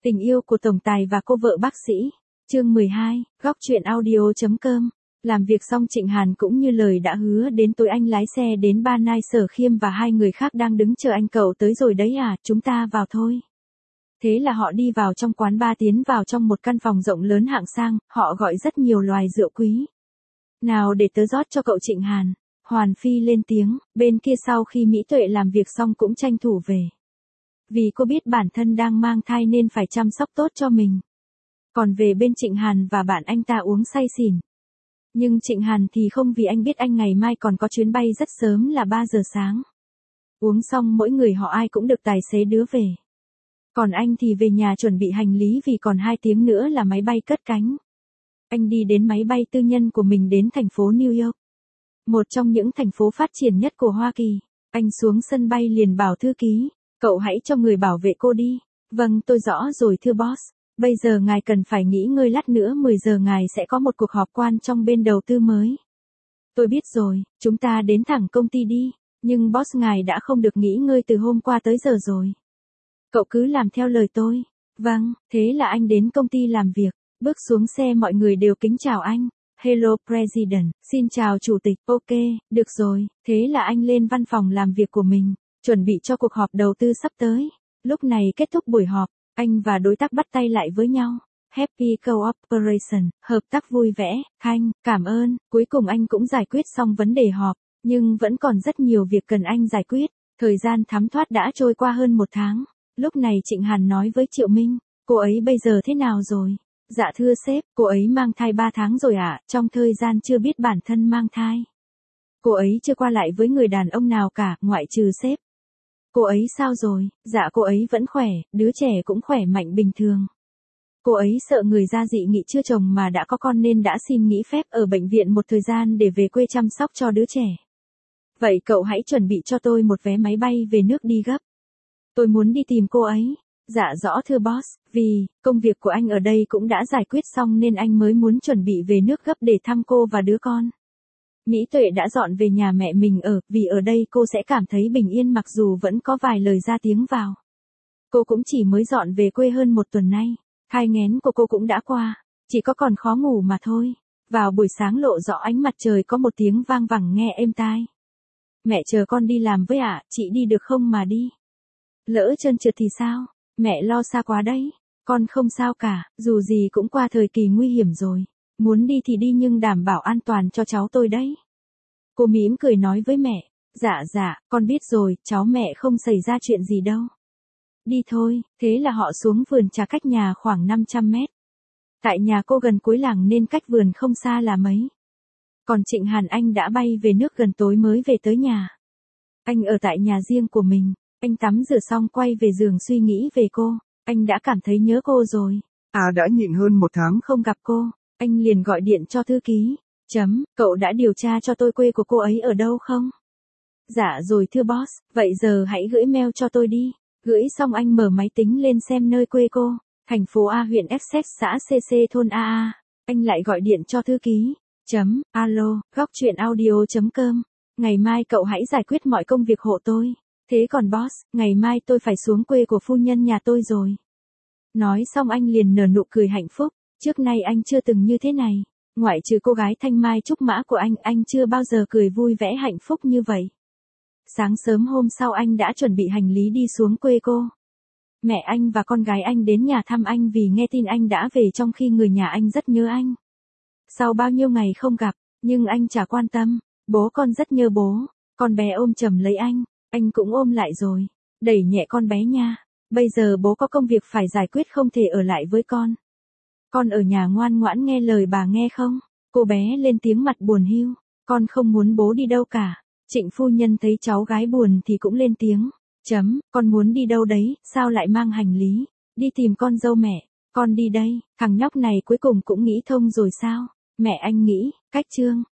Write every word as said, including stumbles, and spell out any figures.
Tình yêu của tổng tài và cô vợ bác sĩ. Chương mười hai, góc truyện audio.com. Làm việc xong Trịnh Hàn cũng như lời đã hứa đến tối anh lái xe đến Ba Nai, Sở Khiêm và hai người khác đang đứng chờ anh. Cậu tới rồi đấy à, chúng ta vào thôi. Thế là họ đi vào trong quán bar, tiến vào trong một căn phòng rộng lớn hạng sang, họ gọi rất nhiều loài rượu quý. Nào để tớ rót cho cậu. Trịnh Hàn. Hoàn Phi lên tiếng, bên kia sau khi Mỹ Tuệ làm việc xong cũng tranh thủ về. Vì cô biết bản thân đang mang thai nên phải chăm sóc tốt cho mình. Còn về bên Trịnh Hàn và bạn anh ta uống say xỉn. Nhưng Trịnh Hàn thì không, vì anh biết anh ngày mai còn có chuyến bay rất sớm là ba giờ sáng. Uống xong mỗi người họ ai cũng được tài xế đưa về. Còn anh thì về nhà chuẩn bị hành lý vì còn hai tiếng nữa là máy bay cất cánh. Anh đi đến máy bay tư nhân của mình đến thành phố New York. Một trong những thành phố phát triển nhất của Hoa Kỳ. Anh xuống sân bay liền bảo thư ký, cậu hãy cho người bảo vệ cô đi. Vâng, tôi rõ rồi thưa boss. Bây giờ ngài cần phải nghỉ ngơi, lát nữa mười giờ ngài sẽ có một cuộc họp quan trong bên đầu tư mới. Tôi biết rồi, chúng ta đến thẳng công ty đi. Nhưng boss, ngài đã không được nghỉ ngơi từ hôm qua tới giờ rồi. Cậu cứ làm theo lời tôi. Vâng, thế là anh đến công ty làm việc. Bước xuống xe mọi người đều kính chào anh. Hello President, xin chào Chủ tịch. Ok, được rồi, thế là anh lên văn phòng làm việc của mình, chuẩn bị cho cuộc họp đầu tư sắp tới. Lúc này kết thúc buổi họp, anh và đối tác bắt tay lại với nhau. Happy Cooperation, hợp tác vui vẻ. Khanh, cảm ơn. Cuối cùng anh cũng giải quyết xong vấn đề họp, nhưng vẫn còn rất nhiều việc cần anh giải quyết. Thời gian thấm thoát đã trôi qua hơn một tháng. Lúc này Trịnh Hàn nói với Triệu Minh, cô ấy bây giờ thế nào rồi? Dạ thưa sếp, cô ấy mang thai ba tháng rồi ạ, à, trong thời gian chưa biết bản thân mang thai. Cô ấy chưa qua lại với người đàn ông nào cả, ngoại trừ sếp. Cô ấy sao rồi? Dạ cô ấy vẫn khỏe, đứa trẻ cũng khỏe mạnh bình thường. Cô ấy sợ người ra dị nghị chưa chồng mà đã có con nên đã xin nghỉ phép ở bệnh viện một thời gian để về quê chăm sóc cho đứa trẻ. Vậy cậu hãy chuẩn bị cho tôi một vé máy bay về nước đi gấp. Tôi muốn đi tìm cô ấy. Dạ rõ thưa boss, vì công việc của anh ở đây cũng đã giải quyết xong nên anh mới muốn chuẩn bị về nước gấp để thăm cô và đứa con. Mỹ Tuệ đã dọn về nhà mẹ mình ở, vì ở đây cô sẽ cảm thấy bình yên mặc dù vẫn có vài lời ra tiếng vào. Cô cũng chỉ mới dọn về quê hơn một tuần nay, thai nghén của cô cũng đã qua, chỉ có còn khó ngủ mà thôi. Vào buổi sáng lộ rõ ánh mặt trời có một tiếng vang vẳng nghe êm tai. Mẹ chờ con đi làm với ạ, chị đi được không mà đi? Lỡ trơn trượt thì sao? Mẹ lo xa quá đấy. Con không sao cả, dù gì cũng qua thời kỳ nguy hiểm rồi. Muốn đi thì đi nhưng đảm bảo an toàn cho cháu tôi đấy. Cô mỉm cười nói với mẹ, dạ dạ, con biết rồi, cháu mẹ không xảy ra chuyện gì đâu. Đi thôi, thế là họ xuống vườn trà cách nhà khoảng năm trăm mét. Tại nhà cô gần cuối làng nên cách vườn không xa là mấy. Còn Trịnh Hàn anh đã bay về nước gần tối mới về tới nhà. Anh ở tại nhà riêng của mình. Anh tắm rửa xong quay về giường suy nghĩ về cô. Anh đã cảm thấy nhớ cô rồi. À đã nhịn hơn một tháng không gặp cô. Anh liền gọi điện cho thư ký. Chấm, cậu đã điều tra cho tôi quê của cô ấy ở đâu không? Dạ rồi thưa boss, vậy giờ hãy gửi mail cho tôi đi. Gửi xong anh mở máy tính lên xem nơi quê cô. Thành phố A, huyện Essex, xã xê xê, thôn a a. Anh lại gọi điện cho thư ký. Chấm, alo, góc truyện audio.com. Ngày mai cậu hãy giải quyết mọi công việc hộ tôi. Thế còn boss, ngày mai tôi phải xuống quê của phu nhân nhà tôi rồi. Nói xong anh liền nở nụ cười hạnh phúc. Trước nay anh chưa từng như thế này. Ngoại trừ cô gái Thanh Mai Trúc Mã của anh, anh chưa bao giờ cười vui vẻ hạnh phúc như vậy. Sáng sớm hôm sau anh đã chuẩn bị hành lý đi xuống quê cô. Mẹ anh và con gái anh đến nhà thăm anh vì nghe tin anh đã về, trong khi người nhà anh rất nhớ anh. Sau bao nhiêu ngày không gặp, nhưng anh chả quan tâm. Bố con rất nhớ bố. Con bé ôm chầm lấy anh. Anh cũng ôm lại rồi. Đẩy nhẹ con bé nha. Bây giờ bố có công việc phải giải quyết, không thể ở lại với con. Con ở nhà ngoan ngoãn nghe lời bà nghe không? Cô bé lên tiếng mặt buồn hiu. Con không muốn bố đi đâu cả. Trịnh phu nhân thấy cháu gái buồn thì cũng lên tiếng. Chấm, con muốn đi đâu đấy, sao lại mang hành lý? Đi tìm con dâu mẹ. Con đi đây. Thằng nhóc này cuối cùng cũng nghĩ thông rồi sao? Mẹ anh nghĩ, cách chương.